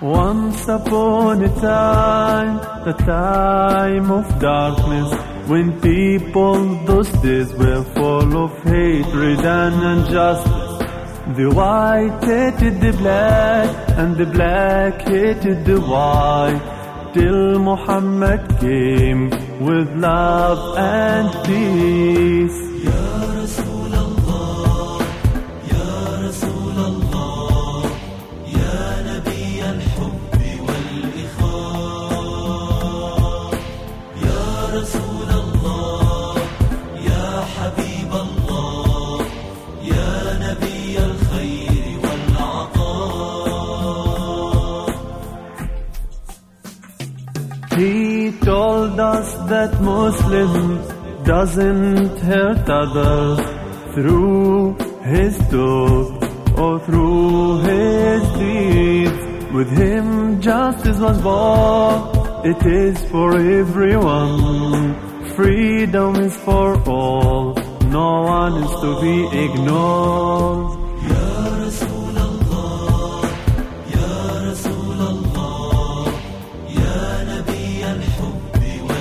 Once upon a time of darkness, when people those days were full of hatred and injustice. The white hated the black, and the black hated the white, till Muhammad came with love and peace. Ya Rasul Allah, Ya Rasul Allah, Ya Nabi al-Hubb wal-Ikhwan. Ya Rasul Allah, Ya Habib Allah, Ya Nabi al-Khayr wal-Ata. He told us that Muslims doesn't hurt others through his talk or through his deeds. With him justice was born, it is for everyone. Freedom is for all, no one is to be ignored. Ya Rasul Allah, Ya Rasul Allah, Ya Nabi al-Hubb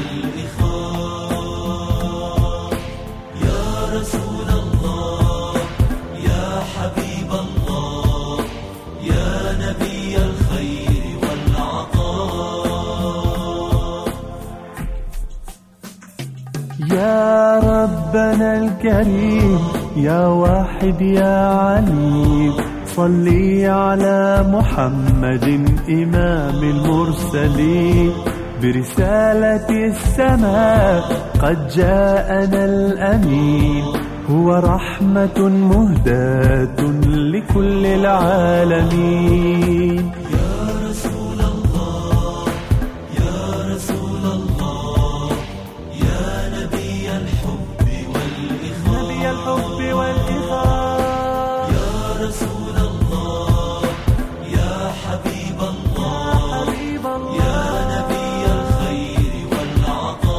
wal-Ikhwan. Ya Rasul Allah, Ya Habib Allah, Ya Nabi al-Khayr wal-Ata. يا ربنا الكريم، يا واحد يا عليم، صلي على محمد إمام المرسلين. برسالة السماء قد جاءنا الأمين، هو رحمة مهداة لكل العالمين. Ya Rasul Allah, Ya Rasul Allah, Ya Nabi al-Hubb wal-Ikhwan. نبي الحب والإخاء، Ya Rasul Allah, Ya Habib Allah, حبيب الله، Ya Nabi al-Khayr wal-Ata.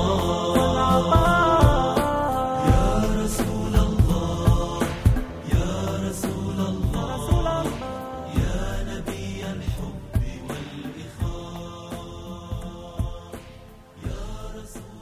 Ya Rasul Allah, Ya Rasul Allah, Ya Nabi al-Hubb wal-Ikhwan. Ya Rasul